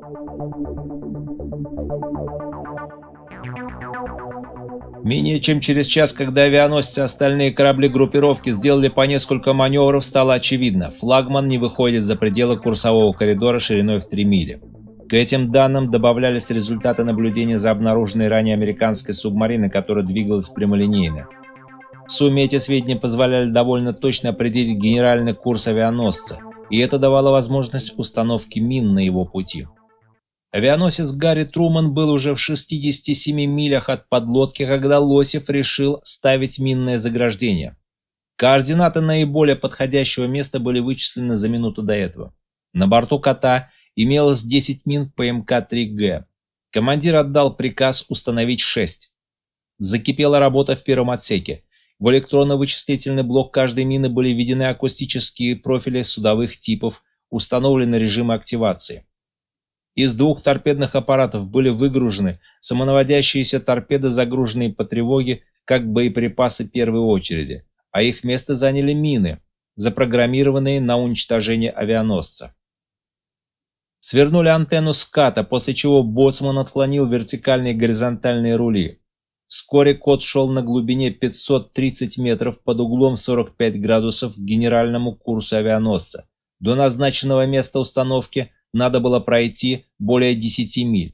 Менее чем через час, когда авианосцы и остальные корабли группировки сделали по несколько маневров, стало очевидно: флагман не выходит за пределы курсового коридора шириной в 3 мили. К этим данным добавлялись результаты наблюдения за обнаруженной ранее американской субмариной, которая двигалась прямолинейно. В сумме эти сведения позволяли довольно точно определить генеральный курс авианосца, и это давало возможность установки мин на его пути. Авианосец Гарри Труман был уже в 67 милях от подлодки, когда Лосев решил ставить минное заграждение. Координаты наиболее подходящего места были вычислены за минуту до этого. На борту «Кота» имелось 10 мин ПМК-3Г. Командир отдал приказ установить 6. Закипела работа в первом отсеке. В электронно-вычислительный блок каждой мины были введены акустические профили судовых типов, установлены режимы активации. Из 2 торпедных аппаратов были выгружены самонаводящиеся торпеды, загруженные по тревоге как боеприпасы первой очереди, а их место заняли мины, запрограммированные на уничтожение авианосца. Свернули антенну ската, после чего боцман отклонил вертикальные и горизонтальные рули. Вскоре кот шел на глубине 530 метров под углом 45 градусов к генеральному курсу авианосца. До назначенного места установки надо было пройти более 10 миль.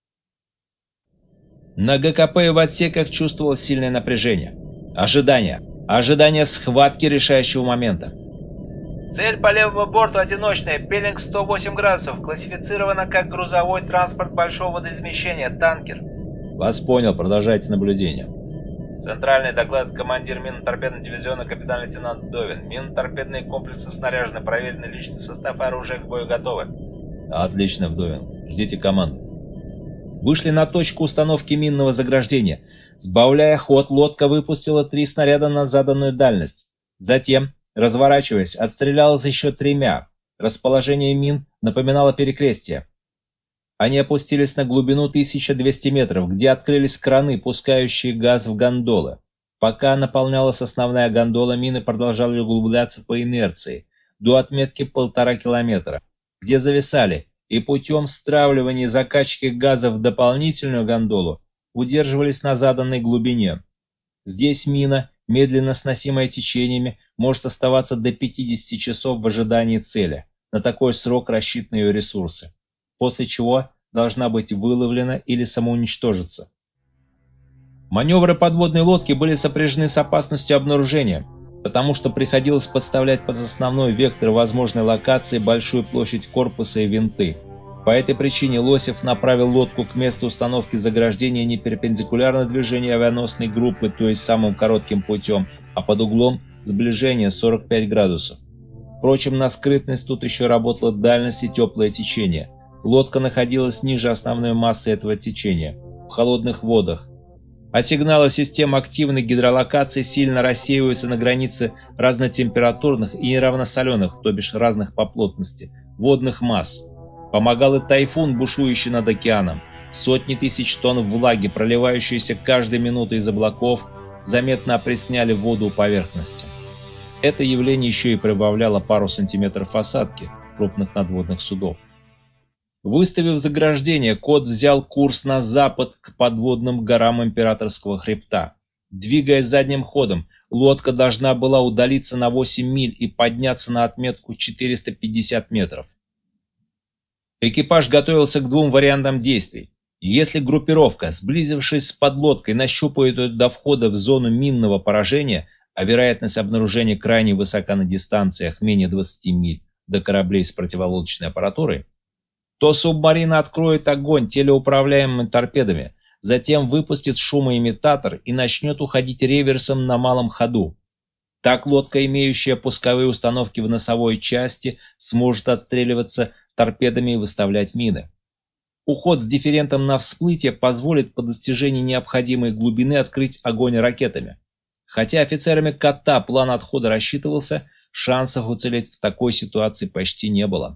На ГКП и в отсеках чувствовалось сильное напряжение. Ожидание схватки решающего момента. Цель по левому борту одиночная, пеллинг 108 градусов, классифицирована как грузовой транспорт большого водоизмещения, танкер. Вас понял, продолжайте наблюдение. Центральный доклад: командир минно-торпедного дивизиона капитан-лейтенант Довин. Минно-торпедные комплексы снаряжены, проверены личный состав и оружие к бою готовы. Отлично, Вдовин. Ждите команды. Вышли на точку установки минного заграждения. Сбавляя ход, лодка выпустила 3 снаряда на заданную дальность. Затем, разворачиваясь, отстрелялась еще 3. Расположение мин напоминало перекрестие. Они опустились на глубину 1200 метров, где открылись краны, пускающие газ в гондолы. Пока наполнялась основная гондола, мины продолжали углубляться по инерции до отметки 1,5 километра, где зависали, и путем стравливания и закачки газа в дополнительную гондолу удерживались на заданной глубине. Здесь мина, медленно сносимая течениями, может оставаться до 50 часов в ожидании цели. На такой срок рассчитаны ее ресурсы, после чего должна быть выловлена или самоуничтожиться. Маневры подводной лодки были сопряжены с опасностью обнаружения, потому что приходилось подставлять под основной вектор возможной локации большую площадь корпуса и винты. По этой причине Лосев направил лодку к месту установки заграждения не перпендикулярно движению авианосной группы, то есть самым коротким путем, а под углом сближения 45 градусов. Впрочем, на скрытность тут еще работала дальность и теплое течение. Лодка находилась ниже основной массы этого течения, в холодных водах, а сигналы систем активной гидролокации сильно рассеиваются на границе разнотемпературных и неравносоленых, то бишь разных по плотности, водных масс. Помогал и тайфун, бушующий над океаном. Сотни тысяч тонн влаги, проливающиеся каждой минутой из облаков, заметно опресняли воду у поверхности. Это явление еще и прибавляло пару сантиметров осадки крупных надводных судов. Выставив заграждение, кот взял курс на запад к подводным горам Императорского хребта. Двигаясь задним ходом, лодка должна была удалиться на 8 миль и подняться на отметку 450 метров. Экипаж готовился к 2 вариантам действий. Если группировка, сблизившись с подлодкой, нащупает ее до входа в зону минного поражения, а вероятность обнаружения крайне высока на дистанциях менее 20 миль до кораблей с противолодочной аппаратурой, то субмарина откроет огонь телеуправляемыми торпедами, затем выпустит шумоимитатор и начнет уходить реверсом на малом ходу. Так лодка, имеющая пусковые установки в носовой части, сможет отстреливаться торпедами и выставлять мины. Уход с дифферентом на всплытие позволит по достижении необходимой глубины открыть огонь ракетами. Хотя офицерами «Кота» план отхода рассчитывался, шансов уцелеть в такой ситуации почти не было.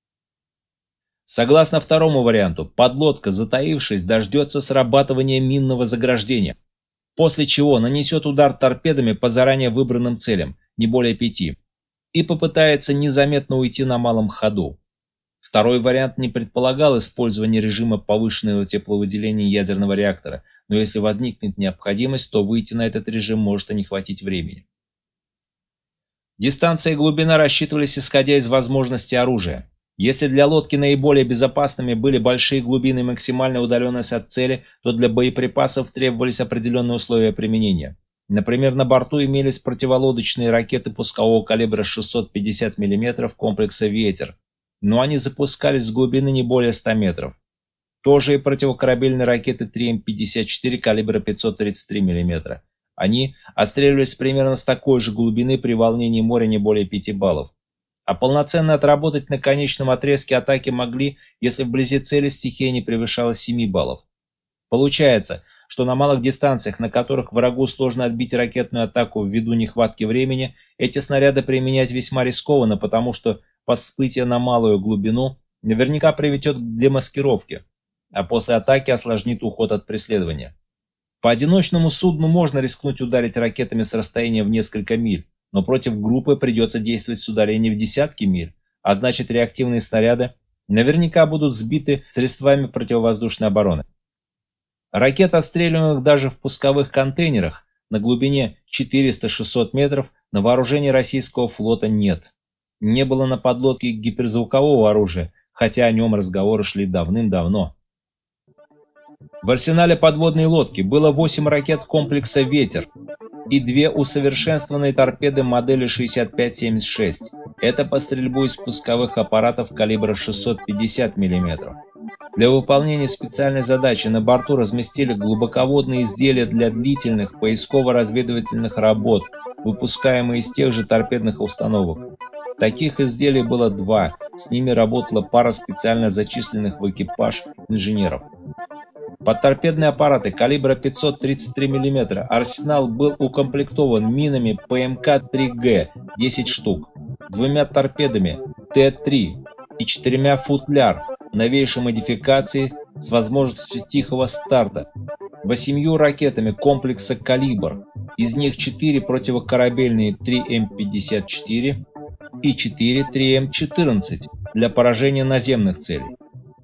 Согласно второму варианту, подлодка, затаившись, дождется срабатывания минного заграждения, после чего нанесет удар торпедами по заранее выбранным целям, не более 5, и попытается незаметно уйти на малом ходу. Второй вариант не предполагал использование режима повышенного тепловыделения ядерного реактора, но если возникнет необходимость, то выйти на этот режим может и не хватить времени. Дистанция и глубина рассчитывались исходя из возможности оружия. Если для лодки наиболее безопасными были большие глубины и максимальная удаленность от цели, то для боеприпасов требовались определенные условия применения. Например, на борту имелись противолодочные ракеты пускового калибра 650 мм комплекса «Ветер», но они запускались с глубины не более 100 метров. Тоже и противокорабельные ракеты 3М-54 калибра 533 мм. Они отстреливались примерно с такой же глубины при волнении моря не более 5 баллов. А полноценно отработать на конечном отрезке атаки могли, если вблизи цели стихия не превышала 7 баллов. Получается, что на малых дистанциях, на которых врагу сложно отбить ракетную атаку ввиду нехватки времени, эти снаряды применять весьма рискованно, потому что всплытие на малую глубину наверняка приведет к демаскировке, а после атаки осложнит уход от преследования. По одиночному судну можно рискнуть ударить ракетами с расстояния в несколько миль, но против группы придется действовать с удаления в десятки миль, а значит реактивные снаряды наверняка будут сбиты средствами противовоздушной обороны. Ракет, отстреливаемых даже в пусковых контейнерах на глубине 400-600 метров, на вооружении российского флота нет. Не было на подлодке гиперзвукового оружия, хотя о нем разговоры шли давным-давно. В арсенале подводной лодки было 8 ракет комплекса «Ветер» и 2 усовершенствованные торпеды модели 65-76. Это по стрельбу из пусковых аппаратов калибра 650 мм. Для выполнения специальной задачи на борту разместили глубоководные изделия для длительных поисково-разведывательных работ, выпускаемые из тех же торпедных установок. Таких изделий было 2, с ними работала пара специально зачисленных в экипаж инженеров. Под торпедные аппараты калибра 533 мм арсенал был укомплектован минами ПМК-3Г 10 штук, 2 торпедами Т-3 и 4 «Футляр» новейшей модификации с возможностью тихого старта, 8 ракетами комплекса «Калибр», из них 4 противокорабельные 3М-54 и 4 3М-14 для поражения наземных целей.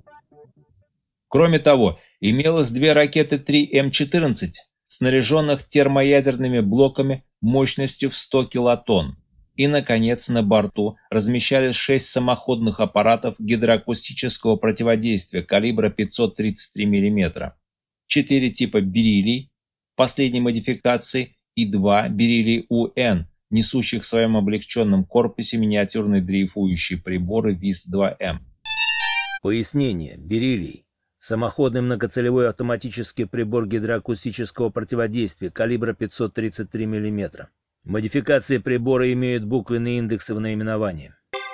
Кроме того, имелось 2 ракеты 3М-14, снаряженных термоядерными блоками мощностью в 100 килотонн. И, наконец, на борту размещались 6 самоходных аппаратов гидроакустического противодействия калибра 533 мм, 4 типа «Бериллий» последней модификации и 2 «Бериллий-УН», несущих в своем облегченном корпусе миниатюрные дрейфующие приборы ВИС-2М. Пояснение. Бериллий. Самоходный многоцелевой автоматический прибор гидроакустического противодействия калибра 533 мм. Модификации прибора имеют буквенные индексы в наименовании.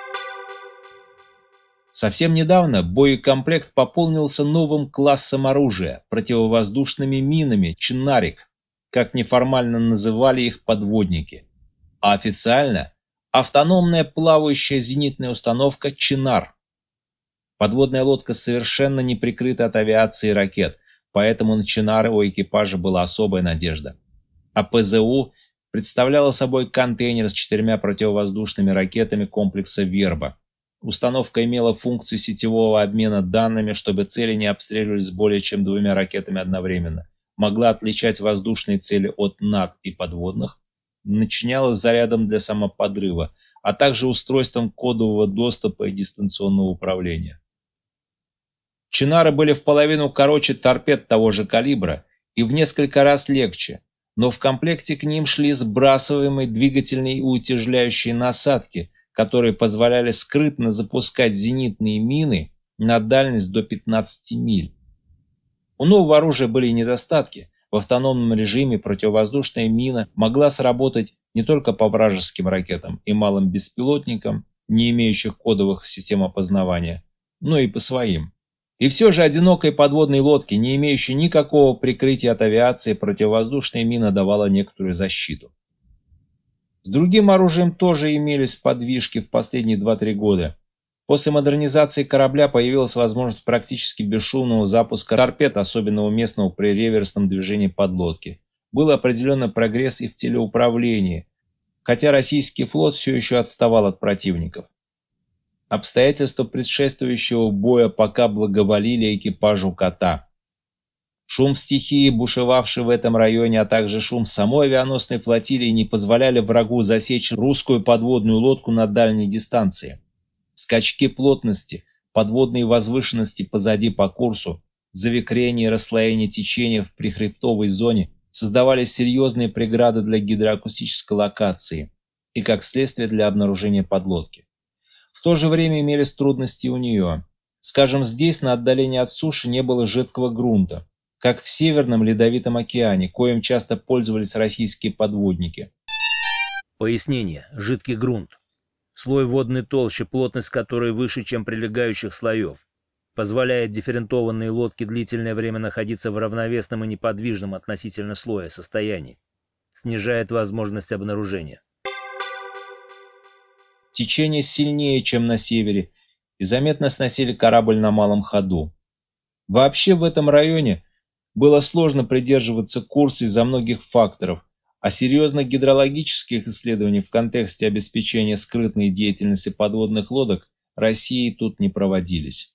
Совсем недавно боекомплект пополнился новым классом оружия – противовоздушными минами «Чинарик», как неформально называли их подводники, а официально – автономная плавающая зенитная установка «Чинар». Подводная лодка совершенно не прикрыта от авиации и ракет, поэтому на Чинары у экипажа была особая надежда. А ПЗУ представляла собой контейнер с 4 противовоздушными ракетами комплекса «Верба». Установка имела функцию сетевого обмена данными, чтобы цели не обстреливались более чем 2 ракетами одновременно, могла отличать воздушные цели от над и подводных, начинялась зарядом для самоподрыва, а также устройством кодового доступа и дистанционного управления. Чинары были в половину короче торпед того же калибра и в несколько раз легче, но в комплекте к ним шли сбрасываемые двигательные и утяжеляющие насадки, которые позволяли скрытно запускать зенитные мины на дальность до 15 миль. У нового оружия были и недостатки. В автономном режиме противовоздушная мина могла сработать не только по вражеским ракетам и малым беспилотникам, не имеющих кодовых систем опознавания, но и по своим. И все же одинокой подводной лодке, не имеющей никакого прикрытия от авиации, противовоздушная мина давала некоторую защиту. С другим оружием тоже имелись подвижки в последние 2-3 года. После модернизации корабля появилась возможность практически бесшумного запуска торпед, особенно уместного при реверсном движении подлодки. Был определенный прогресс и в телеуправлении, хотя российский флот все еще отставал от противников. Обстоятельства предшествующего боя пока благоволили экипажу «Кота». Шум стихии, бушевавший в этом районе, а также шум самой авианосной флотилии не позволяли врагу засечь русскую подводную лодку на дальней дистанции. Скачки плотности, подводные возвышенности позади по курсу, завихрение и расслоение течения в прихребтовой зоне создавали серьезные преграды для гидроакустической локации и, как следствие, для обнаружения подлодки. В то же время имелись трудности у нее. Скажем, здесь на отдалении от суши не было жидкого грунта, как в Северном Ледовитом океане, коим часто пользовались российские подводники. Пояснение. Жидкий грунт. Слой водной толщи, плотность которой выше, чем прилегающих слоев, позволяет дифферентованной лодке длительное время находиться в равновесном и неподвижном относительно слоя состоянии. Снижает возможность обнаружения. Течение сильнее, чем на севере, и заметно сносили корабль на малом ходу. Вообще в этом районе было сложно придерживаться курса из-за многих факторов, а серьезных гидрологических исследований в контексте обеспечения скрытной деятельности подводных лодок России тут не проводились.